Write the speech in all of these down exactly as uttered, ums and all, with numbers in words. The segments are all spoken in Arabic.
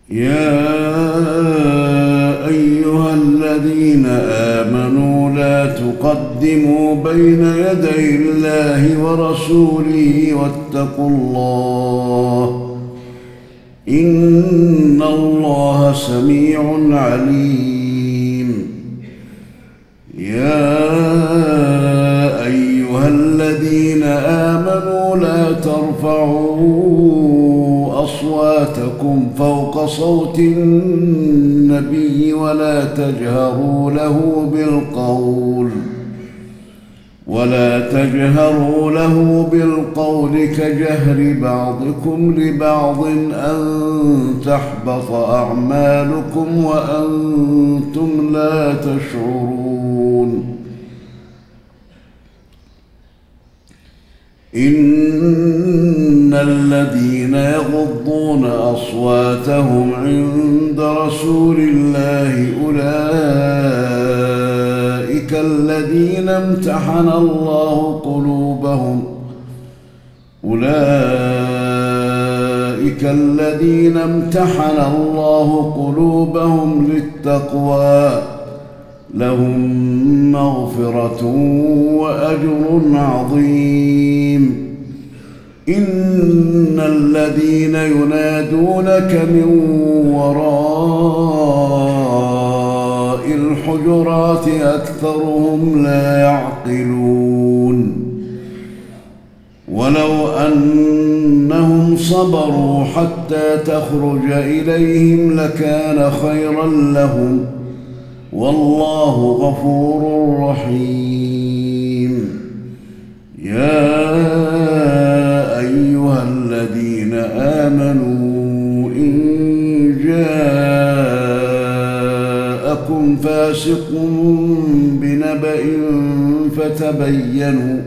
يا أيها الذين آمنوا لا تقدموا بين يدي الله ورسوله واتقوا الله إن الله سميع عليم. يا أيها الذين آمنوا لا ترفعوا أصواتكم فوق صوت النبي ولا تجهروا له بالقول ولا تجهروا له بالقول كجهر بعضكم لبعض أن تحبط أعمالكم وأنتم لا تشعرون. إن الذين يغضون أصواتهم عند رسول الله أولئك الذين امتحن الله قلوبهم أولئك الذين امتحن الله قلوبهم للتقوى لهم مغفرة وأجر عظيم. إن الذين ينادونك من وراء الحجرات أكثرهم لا يعقلون. ولو أنهم صبروا حتى تخرج إليهم لكان خيرا لهم والله غفور رحيم. يا أيها الذين آمنوا إن جاءكم فاسق بنبأ فتبينوا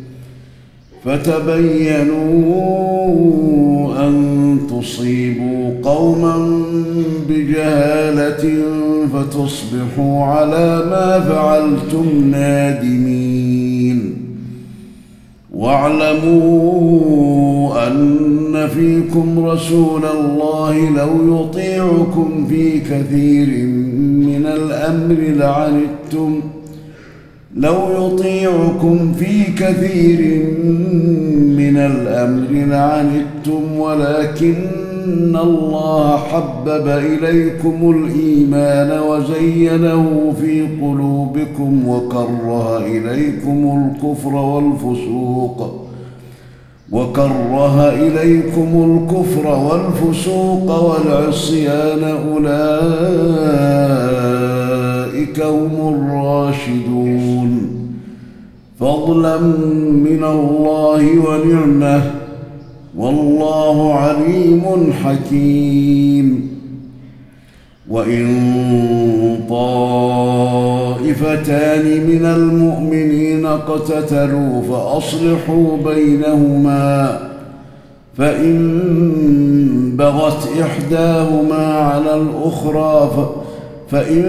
فتبينوا أن تصيبوا قوما بجهالة فتصبحوا على ما فعلتم نادمين. واعلموا أن فيكم رسول الله لو يطيعكم في كثير من الأمر لعنتم لو يطيعكم في كثير من الأمر لعنتم ولكن الله حبب إليكم الإيمان وزينه في قلوبكم وكره إليكم الكفر والفسوق وكره إليكم الكفر والفسوق والعصيان أولئك هم الراشدون فضلا من الله ونعمه والله عليم حكيم. وإن طائفتان من المؤمنين اقتتلوا فأصلحوا بينهما فإن بغت إحداهما على الأخرى فإن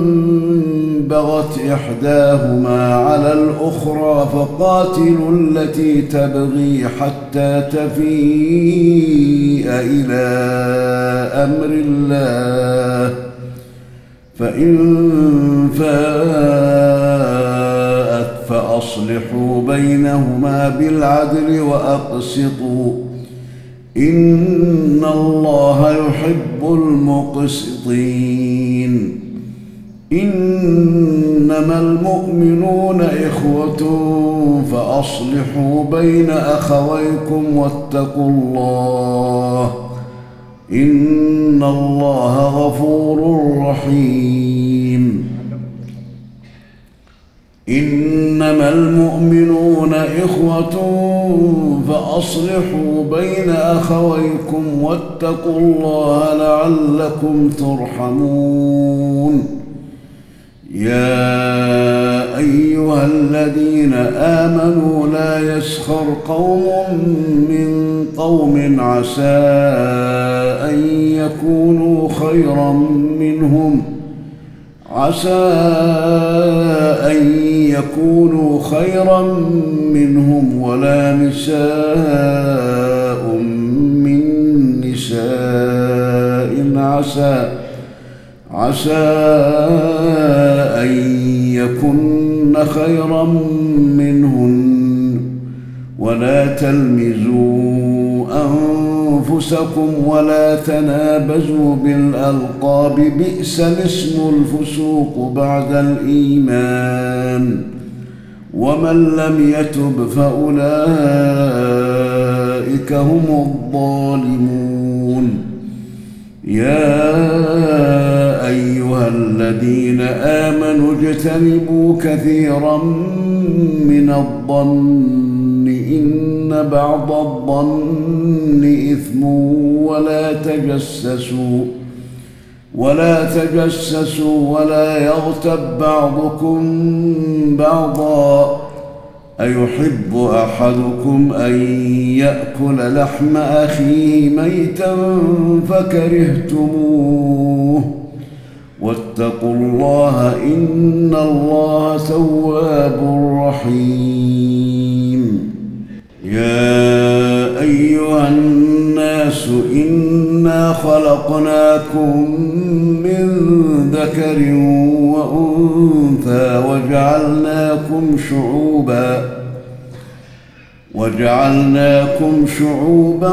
بغت إحداهما على الأخرى فقاتلوا التي تبغي حتى تفيء إلى أمر الله فإن فاءت فأصلحوا بينهما بالعدل وأقسطوا إن الله يحب المقسطين. إنما المؤمنون إخوة فأصلحوا بين أخويكم واتقوا الله إن الله غفور رحيم. إنما المؤمنون إخوة فأصلحوا بين أخويكم واتقوا الله لعلكم ترحمون. يا أيها الذين آمنوا لا يسخر قوم من قوم عسى أن يكونوا خيرا منهم عسى أن يكونوا خيرا منهم ولا نساء من نساء نساء عسى عسى أن يكن خيرا منهن ولا تلمزوا أنفسكم ولا تنابزوا بالألقاب بئس الاسم الفسوق بعد الإيمان ومن لم يتب فأولئك هم الظالمون. يا أيها الذين آمنوا اجتنبوا كثيرا من الظن إن بعض الظن إثم ولا تجسسوا ولا تجسسوا ولا يغتب بعضكم بعضا أيحب أحدكم أن يأكل لحم أخيه ميتا فكرهتموه واتقوا الله إن الله تواب رحيم. يا أيها الناس إنا خلقناكم من ذكر وأنثى وجعلناكم شعوبا وجعلناكم شعوبا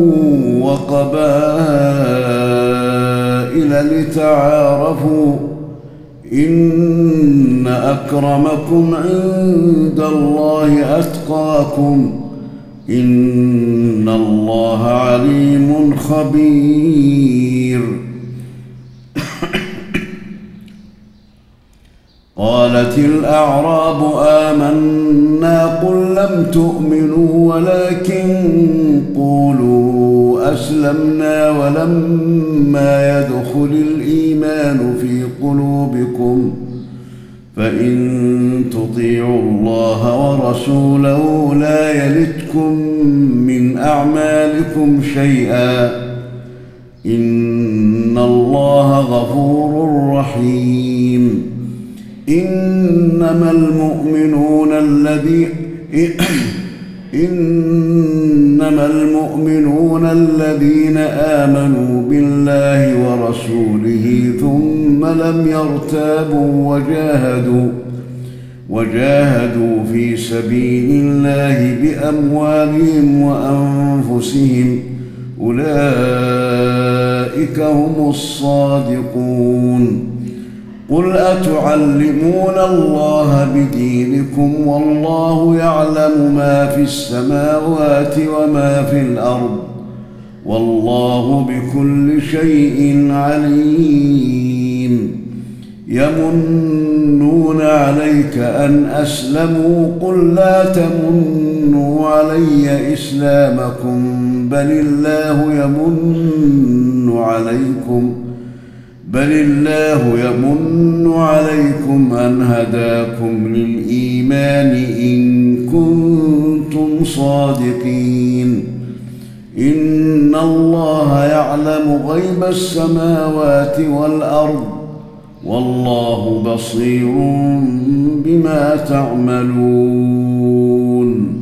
وقبائل لتعارفوا إن أكرمكم عند الله أتقاكم إن الله عليم خبير. قالت الأعراب آمنا قل لم تؤمنوا ولكن قولوا أسلمنا ولما يدخل الإيمان في قلوبكم فإن تطيعوا الله ورسوله لا يلتكم من أعمالكم شيئا إن الله غفور رحيم. إنما المؤمنون الذين إنما المؤمنون الذين آمنوا بالله ورسوله ثم لم يرتابوا وجاهدوا وجاهدوا في سبيل الله بأموالهم وأنفسهم أولئك هم الصادقون. قل أتعلمون الله بدينكم والله يعلم ما في السماوات وما في الأرض والله بكل شيء عليم. يمنون عليك أن أسلموا قل لا تمنوا علي إسلامكم بل الله يمن عليكم بل الله يمن عليكم أن هداكم للإيمان إن كنتم صادقين. إن الله يعلم غيب السماوات والأرض والله بصير بما تعملون.